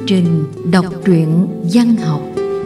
trình đọc truyện văn học.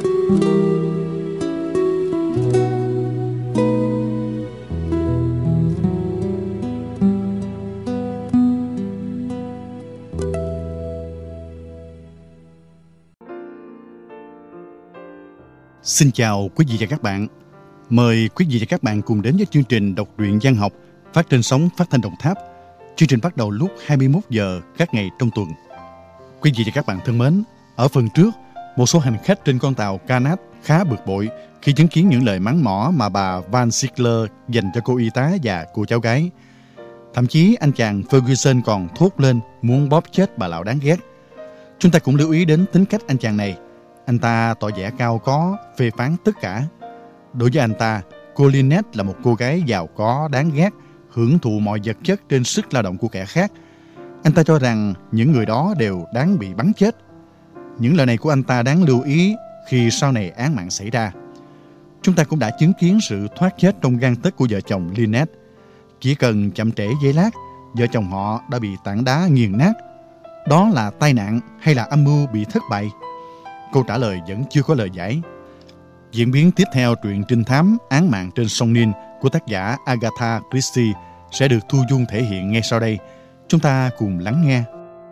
Xin chào quý vị và các bạn. Mời quý vị và các bạn cùng đến với chương trình đọc truyện văn học phát trên sóng Phát thanh Đồng Tháp. Chương trình bắt đầu lúc 21 giờ các ngày trong tuần. Quý vị và các bạn thân mến, ở phần trước, một số hành khách trên con tàu Canad khá bực bội khi chứng kiến những lời mắng mỏ mà bà Van Ziegler dành cho cô y tá và cô cháu gái. Thậm chí anh chàng Ferguson còn thốt lên muốn bóp chết bà lão đáng ghét. Chúng ta cũng lưu ý đến tính cách anh chàng này. Anh ta tỏ vẻ cao có, phê phán tất cả. Đối với anh ta, cô Lynette là một cô gái giàu có, đáng ghét, hưởng thụ mọi vật chất trên sức lao động của kẻ khác. Anh ta cho rằng những người đó đều đáng bị bắn chết. Những lời này của anh ta đáng lưu ý khi sau này án mạng xảy ra. Chúng ta cũng đã chứng kiến sự thoát chết trong gang tấc của vợ chồng Lynette. Chỉ cần chậm trễ giây lát, vợ chồng họ đã bị tảng đá nghiền nát. Đó là tai nạn hay là âm mưu bị thất bại? Câu trả lời vẫn chưa có lời giải. Diễn biến tiếp theo truyện trinh thám Án mạng trên sông Nin của tác giả Agatha Christie sẽ được Thu Dung thể hiện ngay sau đây. Chúng ta cùng lắng nghe.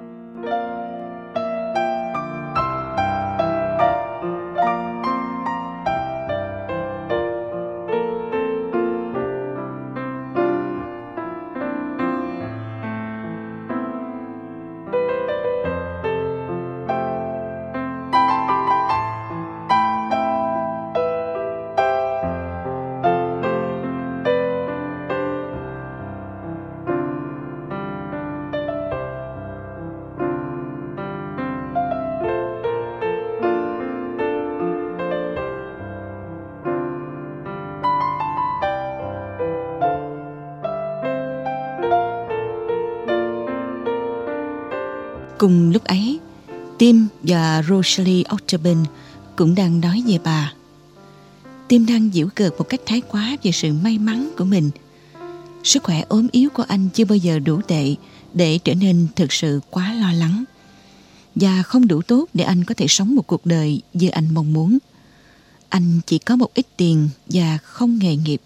Cùng lúc ấy, Tim và Rosalie Otterburn cũng đang nói về bà. Tim đang giễu cợt một cách thái quá về sự may mắn của mình. Sức khỏe ốm yếu của anh chưa bao giờ đủ tệ để trở nên thực sự quá lo lắng, và không đủ tốt để anh có thể sống một cuộc đời như anh mong muốn. Anh chỉ có một ít tiền và không nghề nghiệp.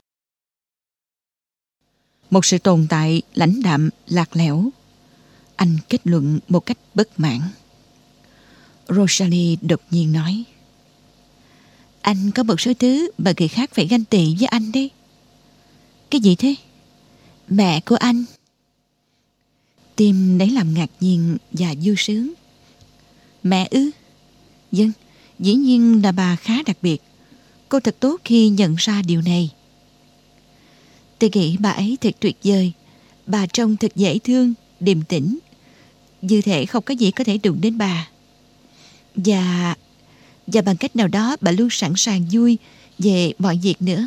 Một sự tồn tại lãnh đạm, lạc lẽo. Anh kết luận một cách bất mãn. Rosalie đột nhiên nói: Anh có một số thứ mà người khác phải ganh tị với anh đấy. Cái gì thế? Mẹ của anh. Tim lấy làm ngạc nhiên và vui sướng. Mẹ ư? Vâng, dĩ nhiên là bà khá đặc biệt. Cô thật tốt khi nhận ra điều này. Tôi nghĩ bà ấy thật tuyệt vời. Bà trông thật dễ thương, điềm tĩnh, như thể không có gì có thể đụng đến bà. Và bằng cách nào đó bà luôn sẵn sàng vui về mọi việc nữa.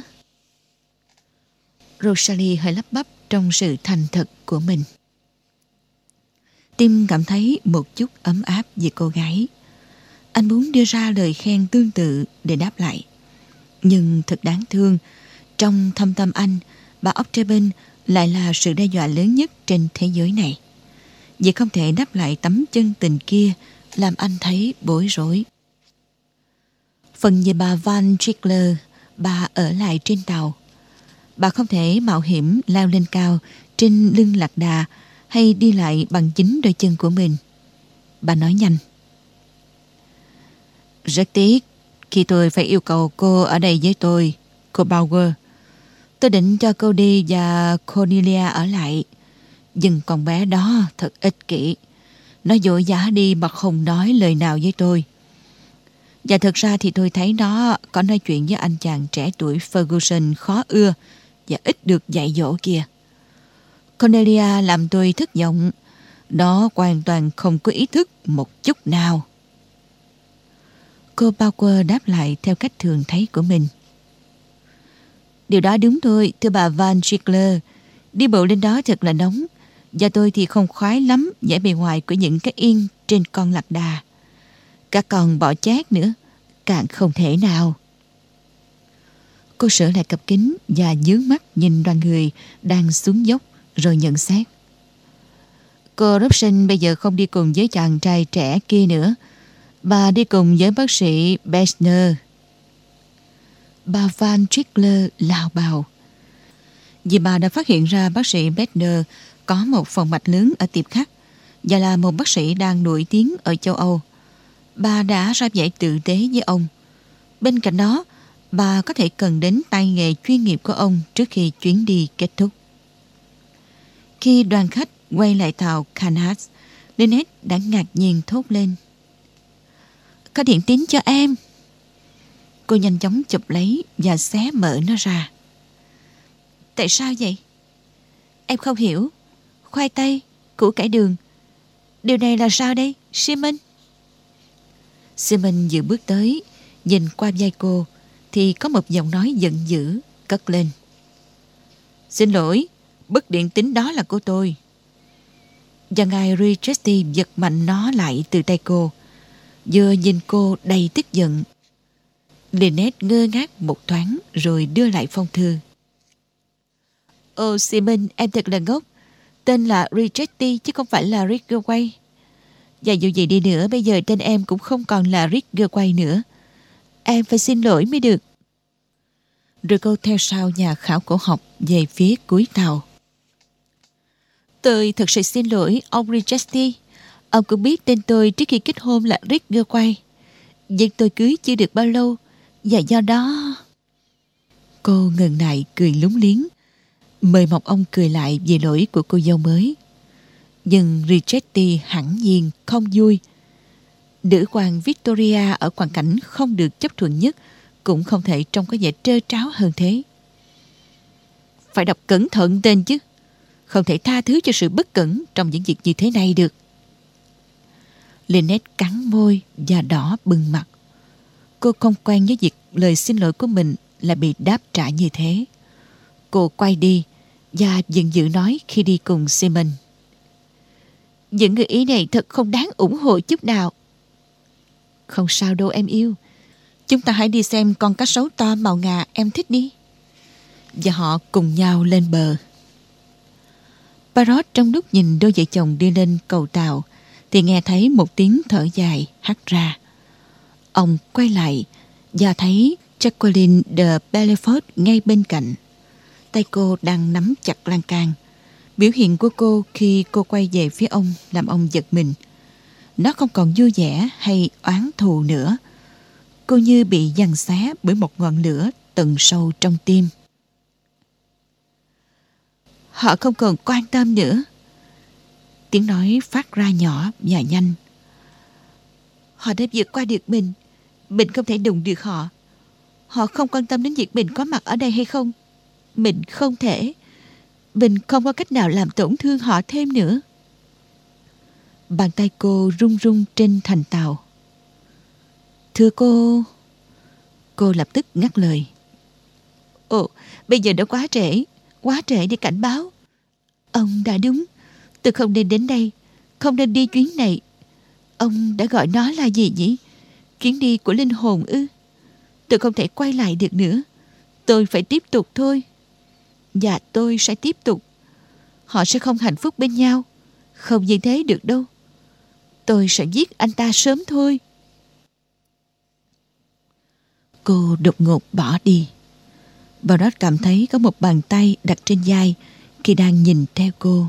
Rosalie hơi lắp bắp trong sự thành thật của mình. Tim cảm thấy một chút ấm áp về cô gái. Anh muốn đưa ra lời khen tương tự để đáp lại. Nhưng thật đáng thương, trong thâm tâm anh, bà Otterburn lại là sự đe dọa lớn nhất trên thế giới này. Vì không thể đáp lại tấm chân tình kia làm anh thấy bối rối. Phần về bà Van Ziegler, bà ở lại trên tàu. Bà không thể mạo hiểm leo lên cao trên lưng lạc đà hay đi lại bằng chính đôi chân của mình. Bà nói nhanh: Rất tiếc khi tôi phải yêu cầu cô ở đây với tôi, cô Bauer. Tôi định cho cô đi và Cornelia ở lại. Nhưng con bé đó thật ích kỷ. Nó vội vã đi mà không nói lời nào với tôi. Và thật ra thì tôi thấy nó có nói chuyện với anh chàng trẻ tuổi Ferguson khó ưa và ít được dạy dỗ kia. Cornelia làm tôi thất vọng. Nó hoàn toàn không có ý thức một chút nào. Cô Bauer đáp lại theo cách thường thấy của mình. Điều đó đúng thôi, thưa bà Van Ziegler. Đi bộ lên đó thật là nóng. Và tôi thì không khoái lắm vẻ bề ngoài của những cái yên trên con lạc đà. Các con bọ chét nữa, càng không thể nào. Cô sửa lại cặp kính và nhướng mắt nhìn đoàn người đang xuống dốc rồi nhận xét. Cô Robson bây giờ không đi cùng với chàng trai trẻ kia nữa. Bà đi cùng với bác sĩ Besner. Bà Van Trickler lào bào, vì bà đã phát hiện ra bác sĩ Besner có một phòng mạch lớn ở tiệm khắc và là một bác sĩ đang nổi tiếng ở châu Âu. Bà đã ra vẻ tử tế với ông. Bên cạnh đó, bà có thể cần đến tay nghề chuyên nghiệp của ông trước khi chuyến đi kết thúc. Khi đoàn khách quay lại tàu Canas, Lynette đã ngạc nhiên thốt lên: "Có điện tín cho em." Cô nhanh chóng chụp lấy và xé mở nó ra. "Tại sao vậy?" "Em không hiểu. Khoai tây, củ cải đường. Điều này là sao đây, Simon?" Simon vừa bước tới, nhìn qua vai cô, thì có một giọng nói giận dữ cất lên: "Xin lỗi, bức điện tín đó là của tôi." Và ngài Richetti giật mạnh nó lại từ tay cô. Vừa nhìn cô đầy tức giận, Lynette ngơ ngác một thoáng rồi đưa lại phong thư. "Ồ Simon, em thật là ngốc. Tên là Richetti chứ không phải là Ridgway. Và dù gì đi nữa, bây giờ tên em cũng không còn là Ridgway nữa. Em phải xin lỗi mới được." Rồi cô theo sau nhà khảo cổ học về phía cuối tàu. "Tôi thật sự xin lỗi ông Richetti. Ông cũng biết tên tôi trước khi kết hôn là Ridgway. Nhưng tôi cưới chưa được bao lâu, và do đó..." Cô ngần ngại cười lúng liếng, mời mọc ông cười lại về lỗi của cô dâu mới. Nhưng Richetti hẳn nhiên không vui. Nữ hoàng Victoria ở hoàn cảnh không được chấp thuận nhất cũng không thể trông có vẻ trơ tráo hơn thế. "Phải đọc cẩn thận tên chứ. Không thể tha thứ cho sự bất cẩn trong những việc như thế này được." Lynette cắn môi và đỏ bừng mặt. Cô không quen với việc lời xin lỗi của mình lại bị đáp trả như thế. Cô quay đi và giận dữ nói khi đi cùng Simon: "Những người ý này thật không đáng ủng hộ chút nào." "Không sao đâu em yêu. Chúng ta hãy đi xem con cá sấu to màu ngà em thích đi." Và họ cùng nhau lên bờ. Parrot trong lúc nhìn đôi vợ chồng đi lên cầu tàu thì nghe thấy một tiếng thở dài hắt ra. Ông quay lại và thấy Jacqueline de Belfort ngay bên cạnh. Tay cô đang nắm chặt lan can. Biểu hiện của cô khi cô quay về phía ông làm ông giật mình. Nó không còn vui vẻ hay oán thù nữa. Cô như bị giằng xé bởi một ngọn lửa tận sâu trong tim. "Họ không còn quan tâm nữa." Tiếng nói phát ra nhỏ và nhanh. "Họ đã vượt qua được mình. Mình không thể đụng được họ. Họ không quan tâm đến việc mình có mặt ở đây hay không. Mình không thể. Mình không có cách nào làm tổn thương họ thêm nữa." Bàn tay cô run run trên thành tàu. "Thưa cô..." Cô lập tức ngắt lời. "Ồ, bây giờ đã quá trễ để cảnh báo. Ông đã đúng. Tôi không nên đến đây, không nên đi chuyến này. Ông đã gọi nó là gì nhỉ? Chuyến đi của linh hồn ư? Tôi không thể quay lại được nữa. Tôi phải tiếp tục thôi. Và tôi sẽ tiếp tục. Họ sẽ không hạnh phúc bên nhau. Không như thế được đâu. Tôi sẽ giết anh ta sớm thôi." Cô đột ngột bỏ đi. Barrot cảm thấy có một bàn tay đặt trên vai khi đang nhìn theo cô.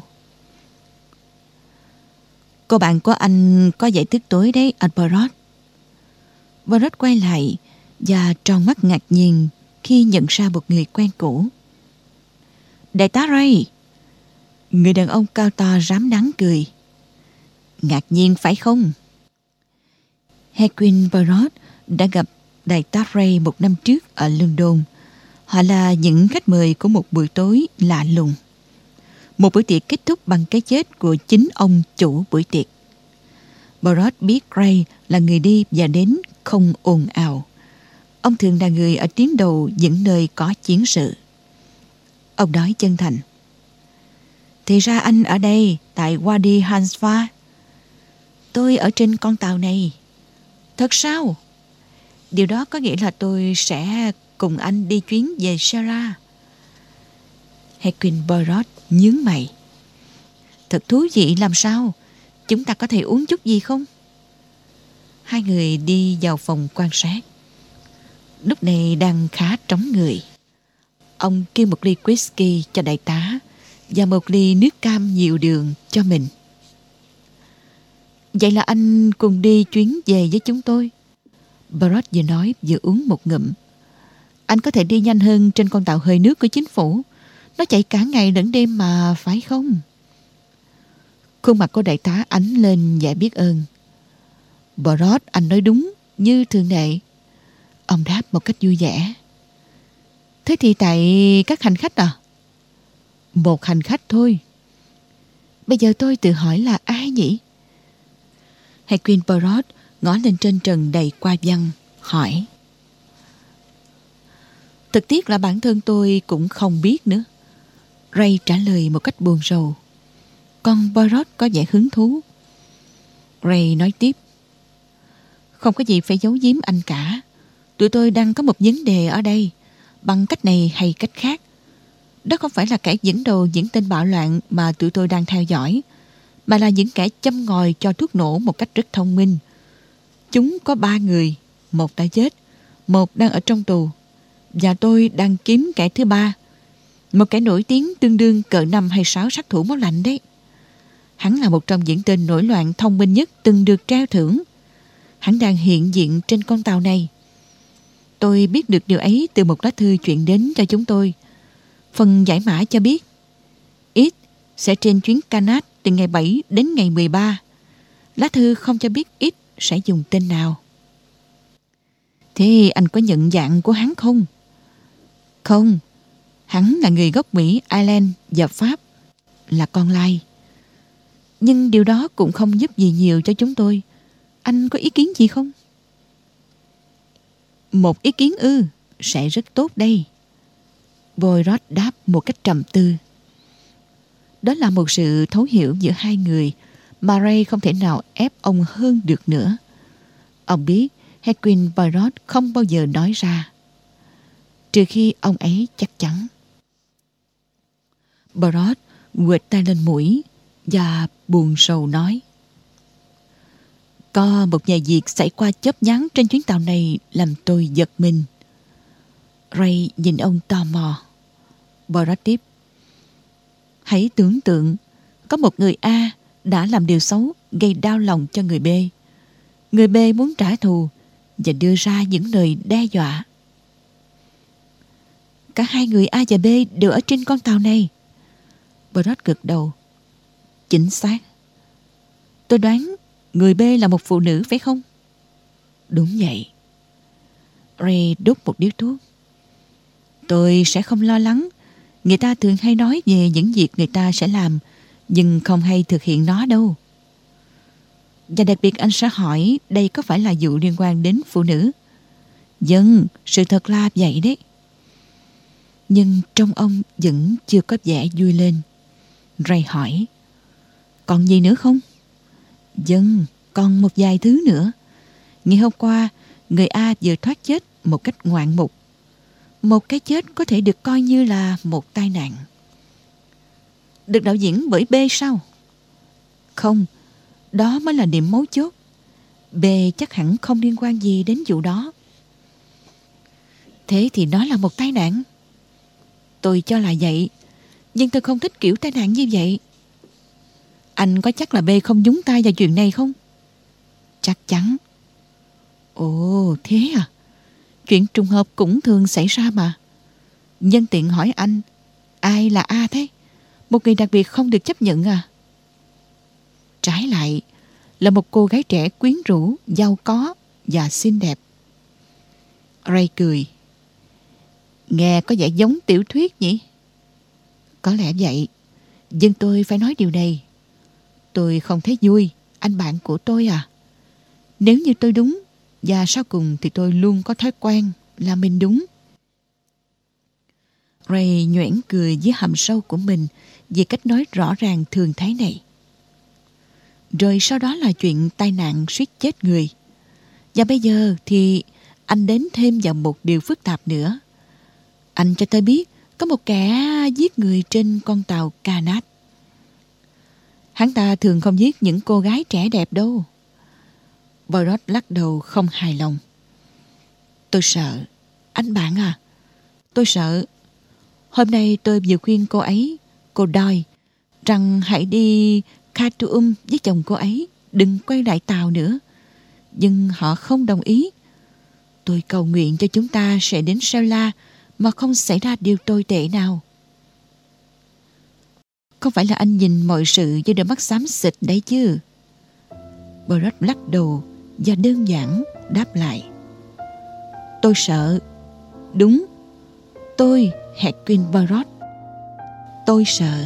"Cô bạn của anh có vẻ tức tối đấy, anh Barrot." Barrot quay lại và tròn mắt ngạc nhiên khi nhận ra một người quen cũ. "Đại tá Ray." Người đàn ông cao to rám nắng cười. "Ngạc nhiên phải không?" Hedwig Barrot đã gặp đại tá Ray một năm trước ở London. Họ là những khách mời của một buổi tối lạ lùng. Một buổi tiệc kết thúc bằng cái chết của chính ông chủ buổi tiệc. Barrot biết Ray là người đi và đến không ồn ào. Ông thường là người ở tuyến đầu những nơi có chiến sự. Ông nói chân thành: "Thì ra anh ở đây tại Wadi Hansfa. Tôi ở trên con tàu này." "Thật sao? Điều đó có nghĩa là tôi sẽ cùng anh đi chuyến về Sarah." Hedwig Barrot nhướng mày. "Thật thú vị làm sao? Chúng ta có thể uống chút gì không?" Hai người đi vào phòng quan sát. Lúc này đang khá trống người. Ông kêu một ly whisky cho đại tá và một ly nước cam nhiều đường cho mình. Vậy là anh cùng đi chuyến về với chúng tôi. Barrett vừa nói vừa uống một ngụm. Anh có thể đi nhanh hơn trên con tàu hơi nước của chính phủ. Nó chạy cả ngày lẫn đêm mà, phải không? Khuôn mặt của đại tá ánh lên vẻ biết ơn. Barrett, anh nói đúng như thường lệ. Ông đáp một cách vui vẻ. Thế thì tại các hành khách à? Một hành khách thôi. Bây giờ tôi tự hỏi là ai nhỉ? Hedwig Barrett ngó lên trên trần đầy qua văn, hỏi. Thực tiếc là bản thân tôi cũng không biết nữa. Ray trả lời một cách buồn rầu. Còn Barrett có vẻ hứng thú. Ray nói tiếp. Không có gì phải giấu giếm anh cả. Tụi tôi đang có một vấn đề ở đây, bằng cách này hay cách khác. Đó không phải là kẻ dẫn đầu những tên bạo loạn mà tụi tôi đang theo dõi, mà là những kẻ châm ngòi cho thuốc nổ một cách rất thông minh. Chúng có 3 người, một đã chết, một đang ở trong tù, và tôi đang kiếm kẻ thứ 3, một kẻ nổi tiếng tương đương cỡ 5 hay 6 sát thủ máu lạnh đấy. Hắn là một trong những tên nổi loạn thông minh nhất từng được treo thưởng. Hắn đang hiện diện trên con tàu này. Tôi biết được điều ấy từ một lá thư chuyển đến cho chúng tôi. Phần giải mã cho biết X sẽ trên chuyến Canad từ ngày 7 đến ngày 13. Lá thư không cho biết X sẽ dùng tên nào. Thế anh có nhận dạng của hắn không? Không. Hắn là người gốc Mỹ, Ireland và Pháp, là con lai. Nhưng điều đó cũng không giúp gì nhiều cho chúng tôi. Anh có ý kiến gì không? Một ý kiến ư? Sẽ rất tốt đây. Poirot đáp một cách trầm tư. Đó là một sự thấu hiểu giữa hai người mà Ray không thể nào ép ông hơn được nữa. Ông biết Hedwig Poirot không bao giờ nói ra, trừ khi ông ấy chắc chắn. Poirot quệt tay lên mũi và buồn rầu nói. Có một vài việc xảy qua chớp nhoáng trên chuyến tàu này làm tôi giật mình. Ray nhìn ông tò mò. Poirot tiếp. Hãy tưởng tượng có một người A đã làm điều xấu gây đau lòng cho người B. Người B muốn trả thù và đưa ra những lời đe dọa. Cả hai người A và B đều ở trên con tàu này. Poirot gật đầu. Chính xác. Tôi đoán người B là một phụ nữ phải không? Đúng vậy. Ray đốt một điếu thuốc. Tôi sẽ không lo lắng. Người ta thường hay nói về những việc người ta sẽ làm, nhưng không hay thực hiện nó đâu. Và đặc biệt anh sẽ hỏi đây có phải là vụ liên quan đến phụ nữ. Vâng, sự thật là vậy đấy. Nhưng trong ông vẫn chưa có vẻ vui lên. Ray hỏi. Còn gì nữa không? Vâng, còn một vài thứ nữa. Ngày hôm qua, người A vừa thoát chết một cách ngoạn mục. Một cái chết có thể được coi như là một tai nạn. Được đạo diễn bởi B sao? Không, đó mới là điểm mấu chốt. B chắc hẳn không liên quan gì đến vụ đó. Thế thì nó là một tai nạn. Tôi cho là vậy, nhưng tôi không thích kiểu tai nạn như vậy. Anh có chắc là B không nhúng tay vào chuyện này không? Chắc chắn. Ồ, thế à? Chuyện trùng hợp cũng thường xảy ra mà. Nhân tiện hỏi anh, ai là A thế? Một người đặc biệt không được chấp nhận à? Trái lại, là một cô gái trẻ quyến rũ, giàu có và xinh đẹp. Ray cười. Nghe có vẻ giống tiểu thuyết nhỉ? Có lẽ vậy. Nhưng tôi phải nói điều này. Tôi không thấy vui, anh bạn của tôi à. Nếu như tôi đúng, và sau cùng thì tôi luôn có thói quen là mình đúng. Ray nhoẻn cười với hàm sâu của mình vì cách nói rõ ràng thường thấy này. Rồi sau đó là chuyện tai nạn suýt chết người. Và bây giờ thì anh đến thêm vào một điều phức tạp nữa. Anh cho tôi biết có một kẻ giết người trên con tàu Canad. Hắn ta thường không giết những cô gái trẻ đẹp đâu. Poirot lắc đầu không hài lòng. Tôi sợ. Anh bạn à, tôi sợ. Hôm nay tôi vừa khuyên cô Doyle, rằng hãy đi Khartoum với chồng cô ấy, đừng quay lại tàu nữa. Nhưng họ không đồng ý. Tôi cầu nguyện cho chúng ta sẽ đến Sela mà không xảy ra điều tồi tệ nào. Không phải là anh nhìn mọi sự với đôi mắt xám xịt đấy chứ? Poirot lắc đầu và đơn giản đáp lại. Tôi sợ. Đúng, tôi, Hercule Poirot. Tôi sợ.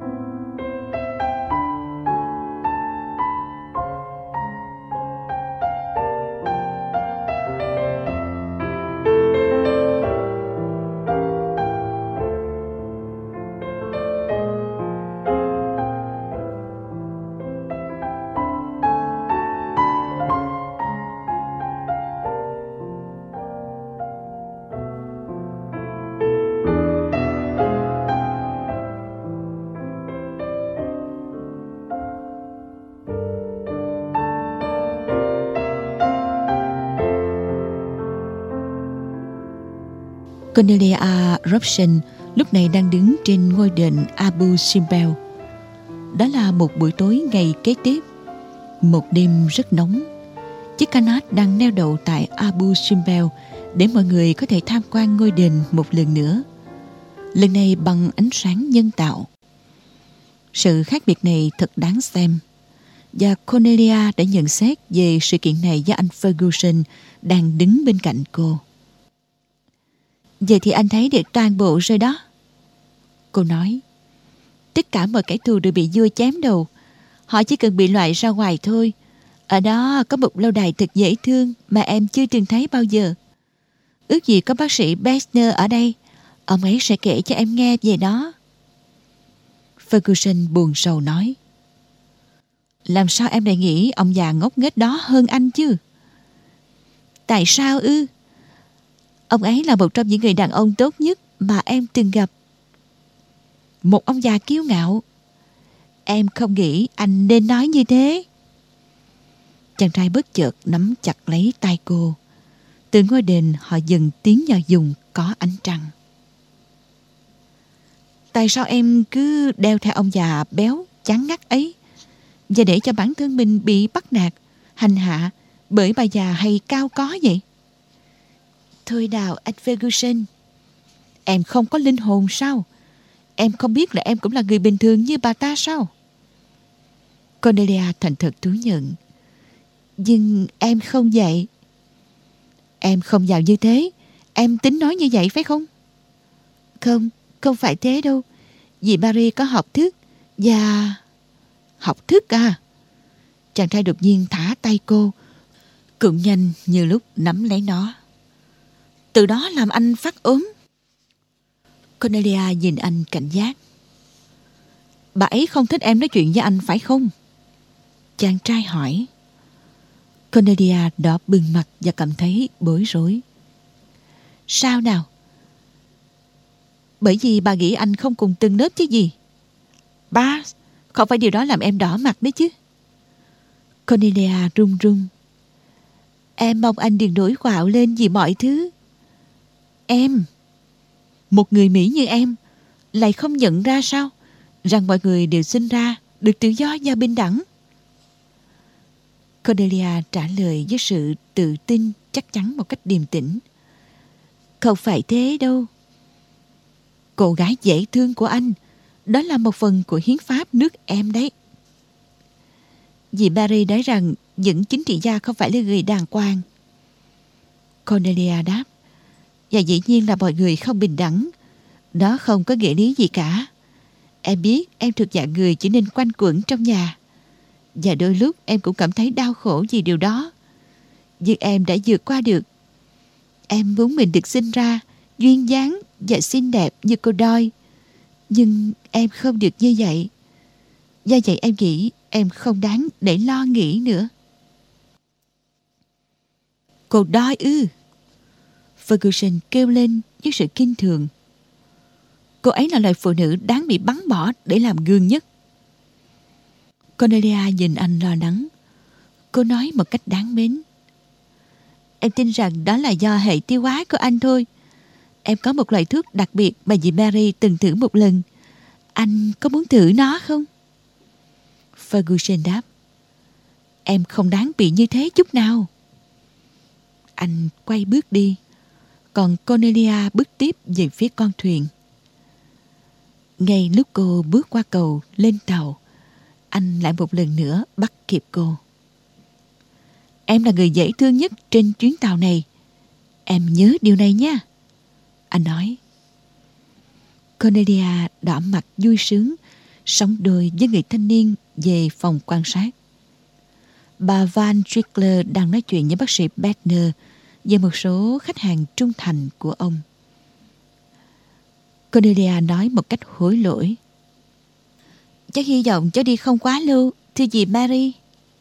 Cornelia Robson lúc này đang đứng trên ngôi đền Abu Simbel. Đó là một buổi tối ngày kế tiếp, một đêm rất nóng. Chiếc Carnac đang neo đậu tại Abu Simbel để mọi người có thể tham quan ngôi đền một lần nữa, lần này bằng ánh sáng nhân tạo. Sự khác biệt này thật đáng xem, và Cornelia đã nhận xét về sự kiện này với anh Ferguson đang đứng bên cạnh cô. Vậy thì anh thấy được toàn bộ rồi đó, cô nói. Tất cả mọi kẻ thù đều bị vua chém đầu. Họ chỉ cần bị loại ra ngoài thôi. Ở đó có một lâu đài thật dễ thương mà em chưa từng thấy bao giờ. Ước gì có bác sĩ Besner ở đây, ông ấy sẽ kể cho em nghe về nó. Ferguson buồn rầu nói. Làm sao em lại nghĩ ông già ngốc nghếch đó hơn anh chứ? Tại sao ư? Ông ấy là một trong những người đàn ông tốt nhất mà em từng gặp. Một ông già kiêu ngạo. Em không nghĩ anh nên nói như thế. Chàng trai bất chợt nắm chặt lấy tay cô. Từ ngôi đền họ dần tiến vào vùng có ánh trăng. Tại sao em cứ đeo theo ông già béo chán ngắt ấy, và để cho bản thân mình bị bắt nạt, hành hạ bởi bà già hay cao có vậy? Thôi nào anh Ferguson, em không có linh hồn sao? Em không biết là em cũng là người bình thường như bà ta sao? Cornelia thành thật thú nhận. Nhưng em không vậy. Em không giàu như thế. Em tính nói như vậy phải không? Không, không phải thế đâu. Vì Paris có học thức. Và... Học thức à? Chàng trai đột nhiên thả tay cô, cũng nhanh như lúc nắm lấy nó. Từ đó làm anh phát ốm. Cornelia nhìn anh cảnh giác. Bà ấy không thích em nói chuyện với anh phải không? Chàng trai hỏi. Cornelia đỏ bừng mặt và cảm thấy bối rối. Sao nào? Bởi vì bà nghĩ anh không cùng từng lớp chứ gì. Ba, không phải điều đó làm em đỏ mặt đấy chứ. Cornelia run run. Em mong anh đừng nổi quạo lên vì mọi thứ. Em, một người Mỹ như em, lại không nhận ra sao rằng mọi người đều sinh ra được tự do và bình đẳng? Cornelia trả lời với sự tự tin chắc chắn một cách điềm tĩnh. Không phải thế đâu. Cô gái dễ thương của anh, đó là một phần của hiến pháp nước em đấy. Vì Paris nói rằng những chính trị gia không phải là người đàng hoàng. Cornelia đáp. Và dĩ nhiên là mọi người không bình đẳng. Đó không có nghĩa lý gì cả. Em biết em thuộc dạng người chỉ nên quanh quẩn trong nhà. Và đôi lúc em cũng cảm thấy đau khổ vì điều đó. Nhưng em đã vượt qua được. Em muốn mình được sinh ra duyên dáng và xinh đẹp như cô Doyle. Nhưng em không được như vậy. Do vậy em nghĩ em không đáng để lo nghĩ nữa. Cô Doyle ư? Ferguson kêu lên với sự kinh thường. Cô ấy là loại phụ nữ đáng bị bắn bỏ để làm gương nhất. Cornelia nhìn anh lo lắng. Cô nói một cách đáng mến. Em tin rằng đó là do hệ tiêu hóa của anh thôi. Em có một loại thuốc đặc biệt mà dì Mary từng thử một lần. Anh có muốn thử nó không? Ferguson đáp. Em không đáng bị như thế chút nào. Anh quay bước đi, còn Cornelia bước tiếp về phía con thuyền. Ngay lúc cô bước qua cầu lên tàu, anh lại một lần nữa bắt kịp cô. Em là người dễ thương nhất trên chuyến tàu này. Em nhớ điều này nha, anh nói. Cornelia đỏ mặt vui sướng, sóng đôi với người thanh niên về phòng quan sát. Bà Van Trickler đang nói chuyện với bác sĩ Bedner về một số khách hàng trung thành của ông. Cornelia nói một cách hối lỗi. Cháu hy vọng cháu đi không quá lâu, thưa dì Mary.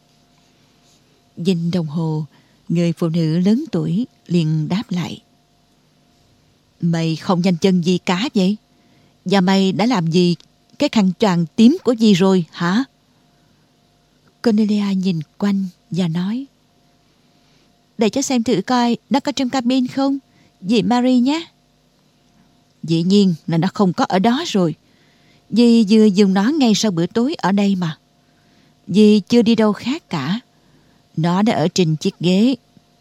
Nhìn đồng hồ, người phụ nữ lớn tuổi liền đáp lại. Mày không nhanh chân gì cả vậy? Và mày đã làm gì cái khăn choàng tím của dì rồi hả? Cornelia nhìn quanh và nói. Để cháu xem thử coi nó có trong cabin không, dì Mary nhé. Dĩ nhiên là nó không có ở đó rồi. Dì vừa dùng nó ngay sau bữa tối ở đây mà. Dì chưa đi đâu khác cả. Nó đã ở trên chiếc ghế.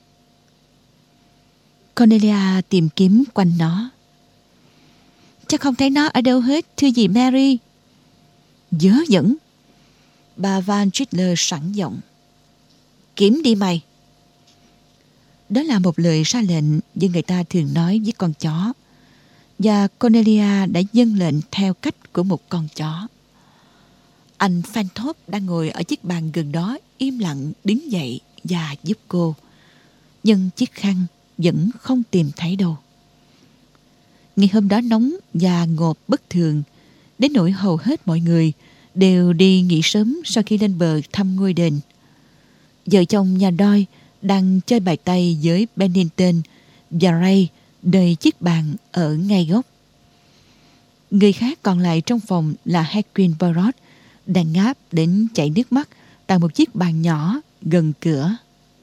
Cornelia tìm kiếm quanh nó. Chắc không thấy nó ở đâu hết, thưa dì Mary. Dớ dẫn. Bà Van Trickler sẵn giọng. Kiếm đi mày. Đó là một lời ra lệnh như người ta thường nói với con chó. Và Cornelia đã dâng lệnh theo cách của một con chó. Anh Fanthop đang ngồi ở chiếc bàn gần đó im lặng đứng dậy và giúp cô. Nhưng chiếc khăn vẫn không tìm thấy đâu. Ngày hôm đó nóng và ngộp bất thường, đến nỗi hầu hết mọi người đều đi nghỉ sớm sau khi lên bờ thăm ngôi đền. Vợ chồng nhà Doyle đang chơi bài tay với Bennington và Ray nơi chiếc bàn ở ngay góc. Người khác còn lại trong phòng là Hedwig Barrot đang ngáp đến chảy nước mắt tại một chiếc bàn nhỏ gần cửa.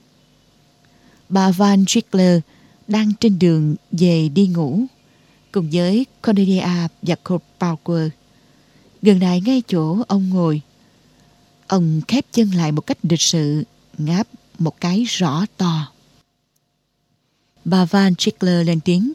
Bà Van Trickler đang trên đường về đi ngủ cùng với Cornelia và Cole Pauker. Gần lại ngay chỗ ông ngồi, ông khép chân lại một cách lịch sự, ngáp một cái rõ to. Bà Van Trickler lên tiếng.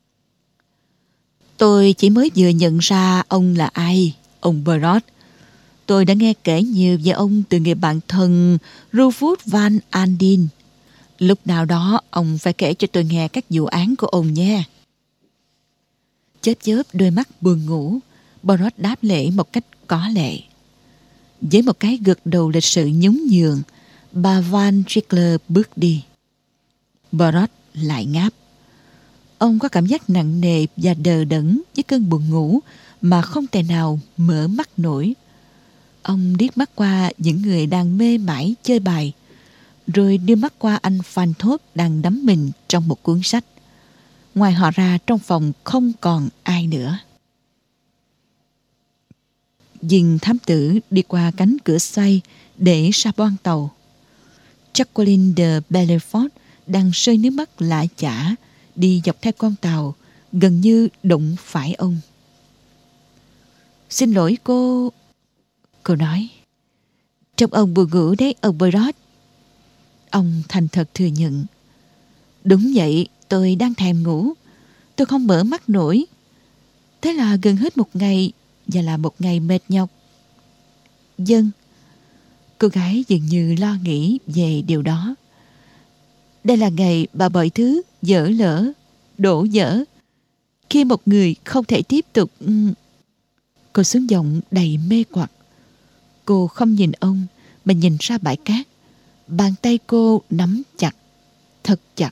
Tôi chỉ mới vừa nhận ra ông là ai, ông Barrot. Tôi đã nghe kể nhiều về ông từ người bạn thân Rufus Van Andin. Lúc nào đó ông phải kể cho tôi nghe các vụ án của ông nha. Chớp chớp đôi mắt buồn ngủ, Barrot đáp lễ một cách có lệ. Với một cái gật đầu lịch sự nhún nhường, bà Van Trickler bước đi. Barrot lại ngáp. Ông có cảm giác nặng nề và đờ đẫn với cơn buồn ngủ mà không thể nào mở mắt nổi. Ông liếc mắt qua những người đang mê mải chơi bài, rồi đưa mắt qua anh Fanthop đang đắm mình trong một cuốn sách. Ngoài họ ra trong phòng không còn ai nữa. Dừng thám tử đi qua cánh cửa xoay để ra boan tàu. Jacqueline de Belfort đang rơi nước mắt lã chã đi dọc theo con tàu, gần như đụng phải ông. Xin lỗi cô nói. Trông ông buồn ngủ đấy, ông Barrot. Ông thành thật thừa nhận. Đúng vậy, tôi đang thèm ngủ. Tôi không mở mắt nổi. Thế là gần hết một ngày, và là một ngày mệt nhọc. Vâng. Cô gái dường như lo nghĩ về điều đó. Đây là ngày bà mọi thứ dở lỡ, đổ dở. Khi một người không thể tiếp tục... Cô xuống giọng đầy mê hoặc. Cô không nhìn ông mà nhìn ra bãi cát. Bàn tay cô nắm chặt, thật chặt.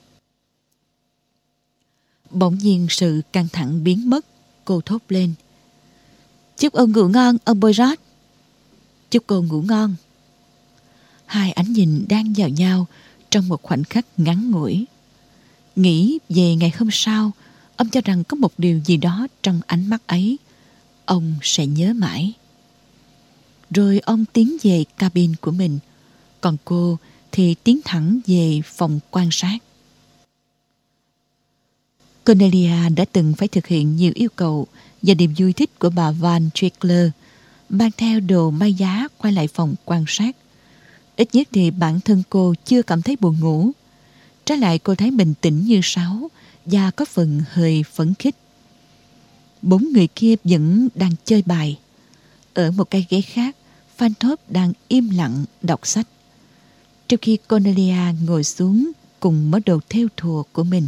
Bỗng nhiên sự căng thẳng biến mất. Cô thốt lên. Chúc ông ngủ ngon, ông Barrot. Chúc cô ngủ ngon. Hai ánh nhìn đang vào nhau trong một khoảnh khắc ngắn ngủi. Nghĩ về ngày hôm sau, ông cho rằng có một điều gì đó trong ánh mắt ấy ông sẽ nhớ mãi. Rồi ông tiến về cabin của mình, còn cô thì tiến thẳng về phòng quan sát. Cornelia đã từng phải thực hiện nhiều yêu cầu và niềm vui thích của bà Van Trickler, mang theo đồ may giá quay lại phòng quan sát. Ít nhất thì bản thân cô chưa cảm thấy buồn ngủ. Trái lại cô thấy bình tĩnh như sáo và có phần hơi phấn khích. 4 người kia vẫn đang chơi bài. Ở một cái ghế khác, Phantom đang im lặng đọc sách, trong khi Cornelia ngồi xuống cùng mớ đồ thêu thùa của mình.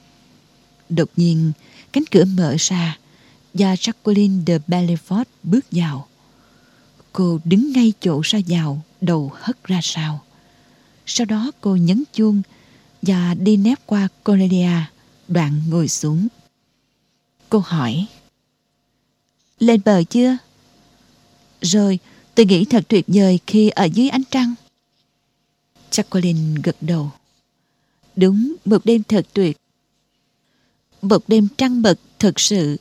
Đột nhiên, cánh cửa mở ra và Jacqueline de Bellefort bước vào. Cô đứng ngay chỗ ra vào, đầu hất ra sau. Sau đó cô nhấn chuông và đi nép qua Cornelia, đoạn ngồi xuống. Cô hỏi: "Lên bờ chưa?" "Rồi, tôi nghĩ thật tuyệt vời khi ở dưới ánh trăng." Jacqueline gật đầu. "Đúng, một đêm thật tuyệt. Một đêm trăng mật thật sự."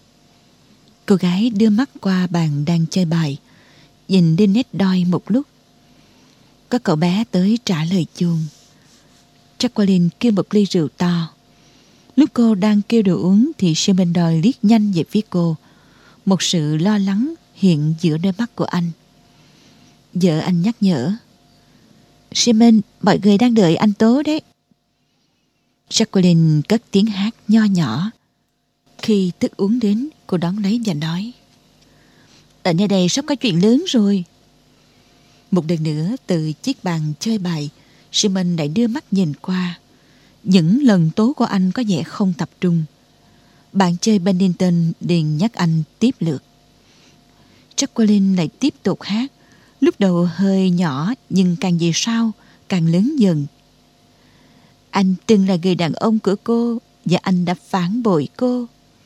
Cô gái đưa mắt qua bàn đang chơi bài, nhìn Lynette Doyle một lúc. Có cậu bé tới trả lời chuông. Jacqueline kêu một ly rượu to. Lúc cô đang kêu đồ uống thì Simon Doyle liếc nhanh về phía cô. Một sự lo lắng hiện giữa đôi mắt của anh. Vợ anh nhắc nhở: "Simon, mọi người đang đợi anh Tố đấy." Jacqueline cất tiếng hát nho nhỏ. Khi thức uống đến, cô đón lấy và nói: "Ở nơi đây sắp có chuyện lớn rồi." Một lần nữa từ chiếc bàn chơi bài, Simon lại đưa mắt nhìn qua. Những lần tố của anh có vẻ không tập trung. Bạn chơi badminton liền nhắc anh tiếp lượt. Jacqueline lại tiếp tục hát, lúc đầu hơi nhỏ nhưng càng về sau càng lớn dần. "Anh từng là người đàn ông của cô và anh đã phản bội cô."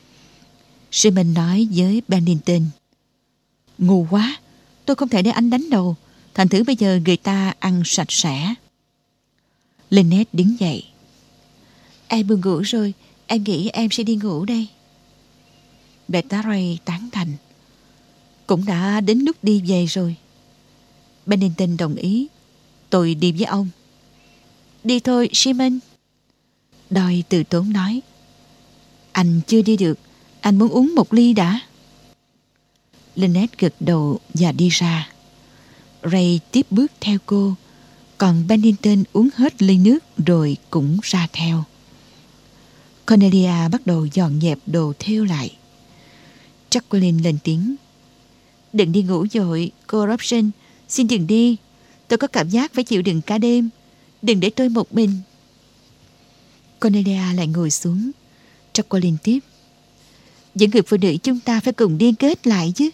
Simon nói với Bennington: "Ngu quá, tôi không thể để anh đánh đầu. Thành thử bây giờ người ta ăn sạch sẽ." Lynette đứng dậy: "Em buồn ngủ rồi, em nghĩ em sẽ đi ngủ đây." Bertaray tán thành: "Cũng đã đến lúc đi về rồi." Bennington đồng ý: "Tôi đi với ông." "Đi thôi, Simon." Doyle từ tốn nói: "Anh chưa đi được, anh muốn uống một ly đã." Lynette gật đầu và đi ra. Ray tiếp bước theo cô, còn Bennington uống hết ly nước rồi cũng ra theo. Cornelia bắt đầu dọn dẹp đồ thêu lại. Jacqueline lên tiếng: "Đừng đi ngủ dội, cô Robson, xin đừng đi. Tôi có cảm giác phải chịu đựng cả đêm. Đừng để tôi một mình." Cornelia lại ngồi xuống. Jacqueline tiếp: "Những người phụ nữ chúng ta phải cùng liên kết lại chứ."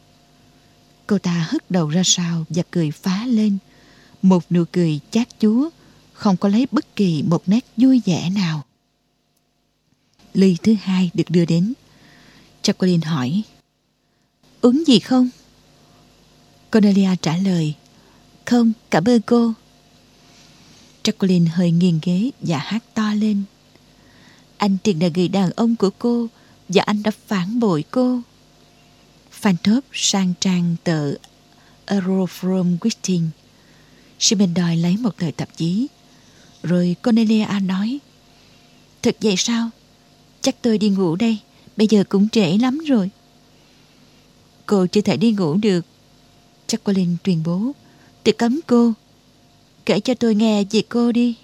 Cô ta hất đầu ra sau và cười phá lên. Một nụ cười chát chúa, không có lấy bất kỳ một nét vui vẻ nào. Ly thứ hai được đưa đến. Jacqueline hỏi: "Uống gì không?" Cornelia trả lời: "Không, cảm ơn cô." Jacqueline hơi nghiêng ghế và hát to lên: "Anh từng là người đàn ông của cô và anh đã phản bội cô." Phantom sang trang tờ Eurofrom Wisting. Simon Doyle lấy một tờ tạp chí. Rồi Cornelia nói: "Thật vậy sao? Chắc tôi đi ngủ đây. Bây giờ cũng trễ lắm rồi." "Cô chưa thể đi ngủ được," Jacqueline tuyên bố. "Tôi cấm cô. Kể cho tôi nghe về cô đi."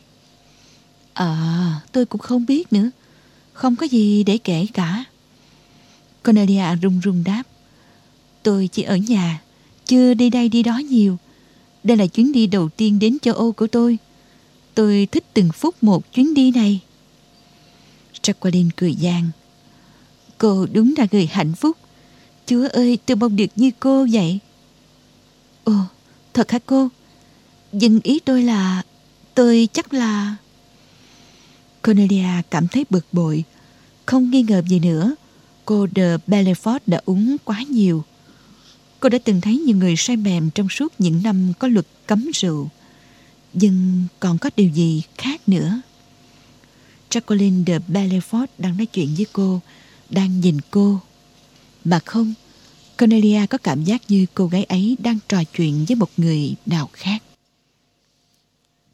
Tôi cũng không biết nữa. Không có gì để kể cả." Cornelia run run đáp: "Tôi chỉ ở nhà, chưa đi đây đi đó nhiều. Đây là chuyến đi đầu tiên đến châu Âu của tôi. Tôi thích từng phút một chuyến đi này." Jacqueline cười gian: "Cô đúng là người hạnh phúc. Chúa ơi, tôi mong được như cô vậy." "Ồ, thật hả cô? Nhưng ý tôi là... tôi chắc là..." Cornelia cảm thấy bực bội. Không nghi ngờ gì nữa, cô de Bellefort đã uống quá nhiều. Cô đã từng thấy nhiều người say mềm trong suốt những năm có luật cấm rượu. Nhưng còn có điều gì khác nữa? Jacqueline de Bellefort đang nói chuyện với cô, đang nhìn cô. Mà không, Cornelia có cảm giác như cô gái ấy đang trò chuyện với một người nào khác.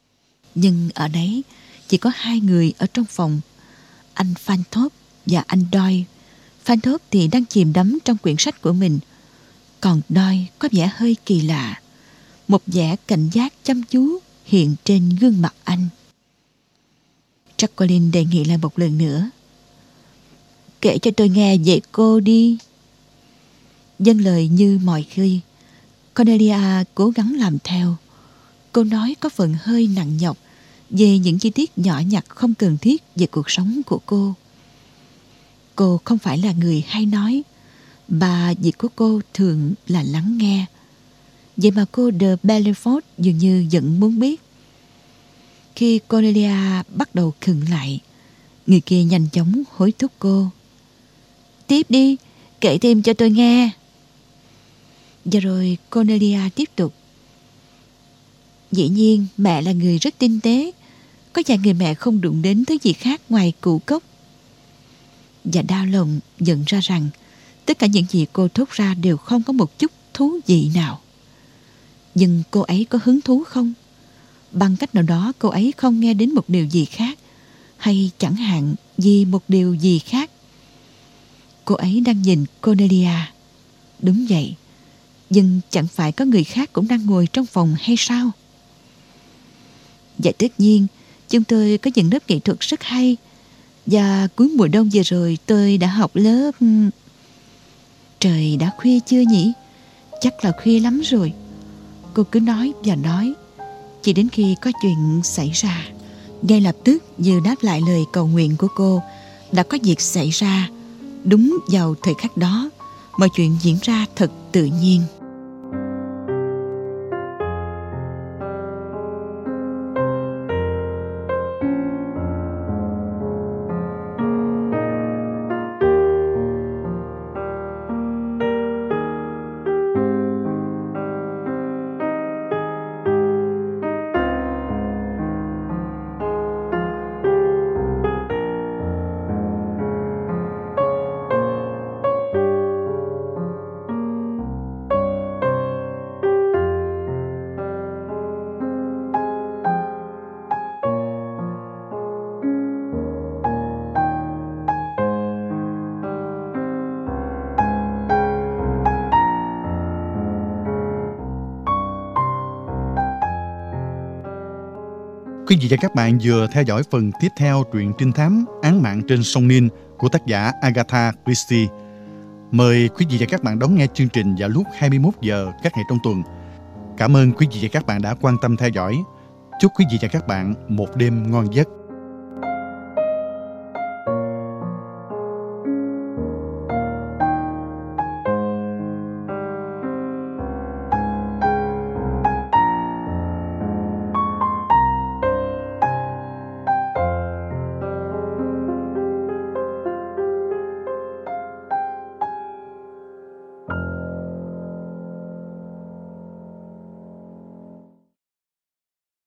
Nhưng ở đấy chỉ có hai người ở trong phòng, anh Fanthop và anh Doyle. Fanthop thì đang chìm đắm trong quyển sách của mình, còn Doyle có vẻ hơi kỳ lạ. Một vẻ cảnh giác chăm chú hiện trên gương mặt anh. Jacqueline đề nghị lại một lần nữa. Kể cho tôi nghe về cô đi. Dâng lời như mọi khi, Cornelia cố gắng làm theo. Cô nói có phần hơi nặng nhọc về những chi tiết nhỏ nhặt không cần thiết về cuộc sống của cô. Cô không phải là người hay nói, mà việc của cô thường là lắng nghe. Vậy mà cô de Belfort dường như vẫn muốn biết. Khi Cornelia bắt đầu khựng lại, người kia nhanh chóng hối thúc cô. Tiếp đi, kể thêm cho tôi nghe. Và rồi Cornelia tiếp tục. Dĩ nhiên mẹ là người rất tinh tế. Có vài người mẹ không đụng đến thứ gì khác ngoài củ cốc. Và đau lòng nhận ra rằng tất cả những gì cô thốt ra đều không có một chút thú vị nào. Nhưng cô ấy có hứng thú không? Bằng cách nào đó cô ấy không nghe đến một điều gì khác, hay chẳng hạn vì một điều gì khác. Cô ấy đang nhìn Cornelia. Đúng vậy. Nhưng chẳng phải có người khác cũng đang ngồi trong phòng hay sao? Và tất nhiên chúng tôi có những lớp nghệ thuật rất hay. Và cuối mùa đông vừa rồi tôi đã học lớp... Trời đã khuya chưa nhỉ? Chắc là khuya lắm rồi. Cô cứ nói và nói, chỉ đến khi có chuyện xảy ra. Ngay lập tức như đáp lại lời cầu nguyện của cô, đã có việc xảy ra. Đúng vào thời khắc đó, mọi chuyện diễn ra thật tự nhiên. Quý vị và các bạn vừa theo dõi phần tiếp theo truyện trinh thám Án mạng trên sông Nin của tác giả Agatha Christie. Mời quý vị và các bạn đón nghe chương trình vào lúc 21 giờ các ngày trong tuần. Cảm ơn quý vị và các bạn đã quan tâm theo dõi. Chúc quý vị và các bạn một đêm ngon giấc.